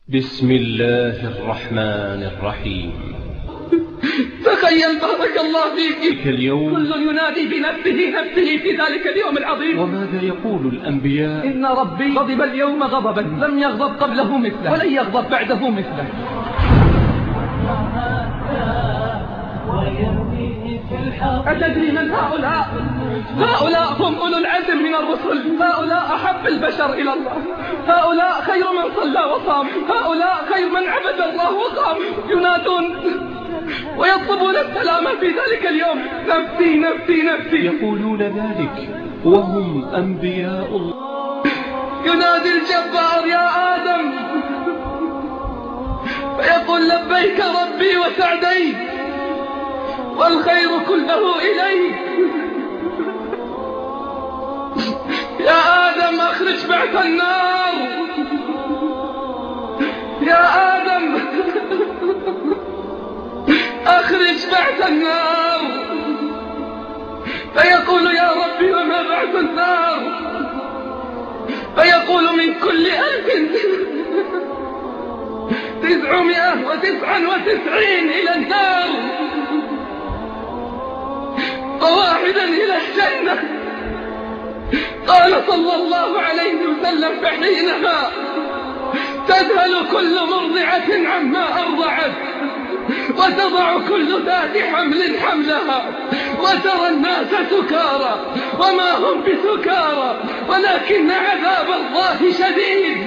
بسم الله الرحمن الرحيم. تخيل بارك الله فيك اليوم كل ينادي بنفسه في ذلك اليوم العظيم. وماذا يقول الأنبياء؟ إن ربي غضب اليوم غضبا لم يغضب قبله مثله ولن يغضب بعده مثله. أتدري من هؤلاء؟ هؤلاء هم أولو العزم من الرسل، هؤلاء أحب البشر إلى الله، هؤلاء خير من صلى وصام، هؤلاء خير من عبد الله وقام، ينادون ويطلبون السلام في ذلك اليوم. نفسي نفسي نفسي، يقولون ذلك وهم أنبياء الله. ينادي الجبار يا آدم فيقول لبيك ربي وسعديك والخير كله إليك. يا آدم أخرج بعث النار، يا آدم أخرج بعث النار. فيقول يا ربي وما بعث النار؟ فيقول من كل 1999 إلى النار وواحدا إلى الجنة. قال صلى الله عليه وسلم فحينها تذهل كل مرضعة عما أرضعت وتضع كل ذات حمل حملها وترى الناس سكارى وما هم بسكارى ولكن عذاب الله شديد.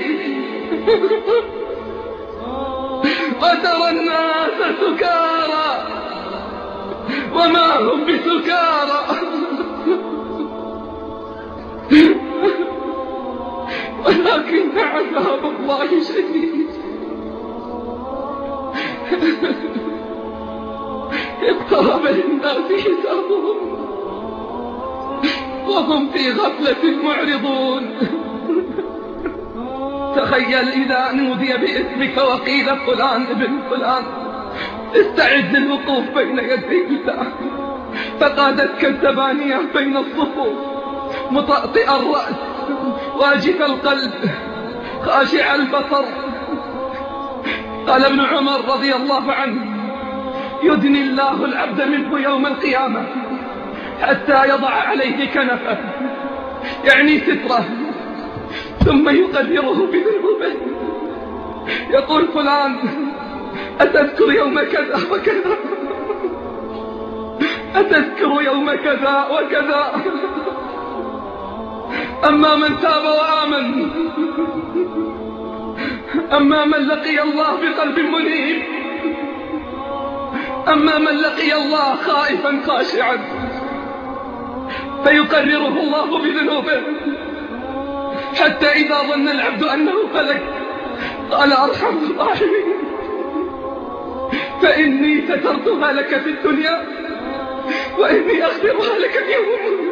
وترى الناس سكارى وما هم بسكارى ولكن عذاب الله شديد. اقترب للناس حسابهم وهم في غفلة معرضون. تخيل إذا نودي باسمك وقيل فلان ابن فلان استعد للوقوف بين يدي الله، فقادتك الزبانية بين الصفوف مطأطئ الرأس واجف القلب خاشع البصر. قال ابن عمر رضي الله عنه يدني الله العبد منه يوم القيامة حتى يضع عليه كنفه يعني ستره ثم يقدره بذنوبه. يقول فلان أتذكر يوم كذا وكذا، أتذكر يوم كذا وكذا. أما من تاب وآمن، أما من لقي الله بقلب منيب، أما من لقي الله خائفا خاشعا فيقرره الله بذنوبه حتى إذا ظن العبد أنه هلك قال أرحم الراحمين فإني سترتها لك في الدنيا وإني أغفرها لك اليوم.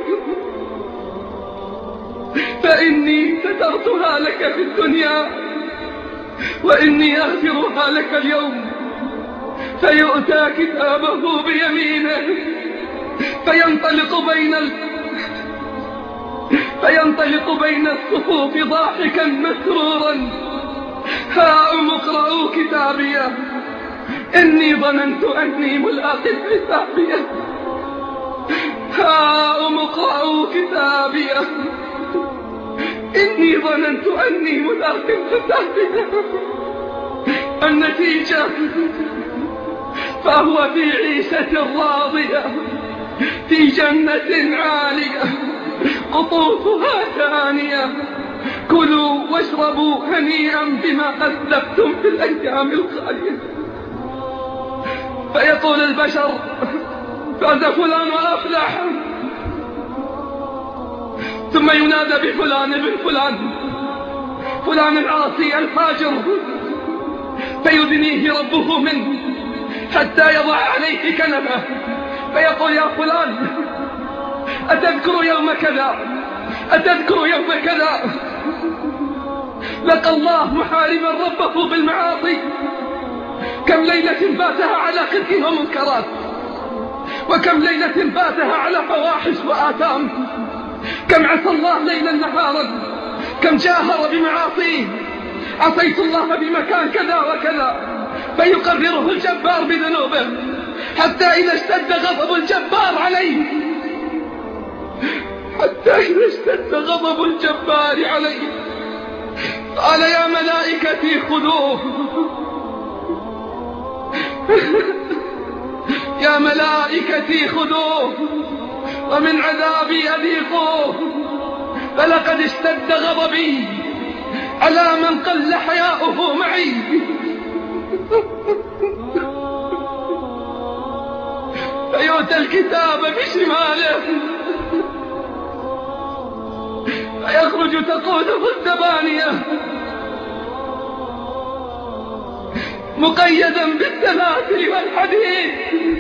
فإني سترتها لك في الدنيا وإني أغفرها لك اليوم. فيؤتى كتابه بيمينه فينطلق بين الصفوف ضاحكا مسرورا هاؤم اقرءوا كتابيه إني ظننت أني ملاق حسابيه. هاؤم اقرءوا كتابيه إني ظننت أني ملاق حسابيه. النتيجة فهو في عيشة راضية في جنة عالية قطوفها دانية كلوا واشربوا هنيئا بما أسلفتم في الأيام الخالية. فيقول البشر فاز فلان وأفلح، ثم ينادى بفلان ابن فلان، فلان العاصي الفاجر، فيدنيه ربه منه حتى يضع عليه كنفه فيقول يا فلان أتذكر يوم كذا، أتذكر يوم كذا. لقى الله محاربا ربه بالمعاصي، كم ليلة باتها على خزي ومنكرات، وكم ليلة باتها على فواحش وآثام، كم عصى الله ليلا نهارا، كم جاهر بمعاصيه، عصيت الله بمكان كذا وكذا، فيقرره الجبار بذنوبه، حتى إذا اشتد غضب الجبار عليه، قال يا ملائكتي خذوه يا ملائكتي خذوه ومن عذابي أذيقوه، فلقد اشتد غضبي على من قل حياؤه معي. فيؤتى الكتاب بشماله فيخرج تقوده الزبانية مقيدا بالسلاسل والحديد،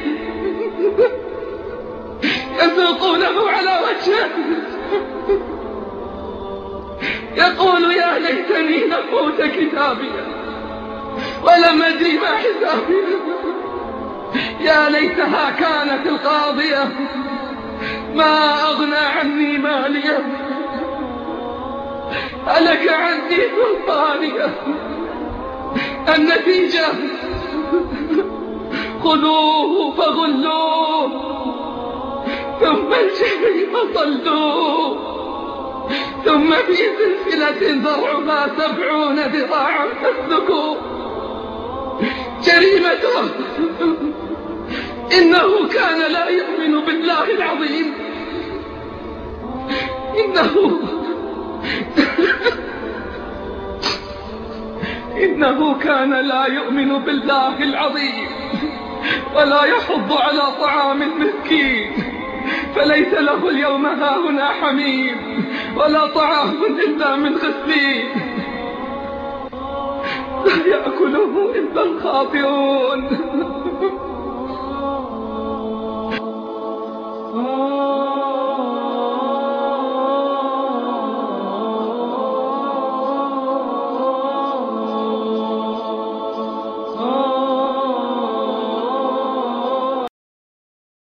يسوقونه على وجهه يقول يا ليتني لم أوت كتابيا ولم أدري ما حسابي، يا ليتها كانت القاضية ما أغنى عني مالية، هلك عني سلطانية. النتيجة خذوه فغلوه ثم الجحيم صلوه ثم في سلسلة ذرعها 70 ذراعا فاسلكوه. جريمته إنه كان لا يؤمن بالله العظيم، إنه كان لا يؤمن بالله العظيم ولا يحض على طعام المسكين، فليس له اليوم هاهنا حميم ولا طعام إلا من غسلين، لا يأكله إلا الخاطئون.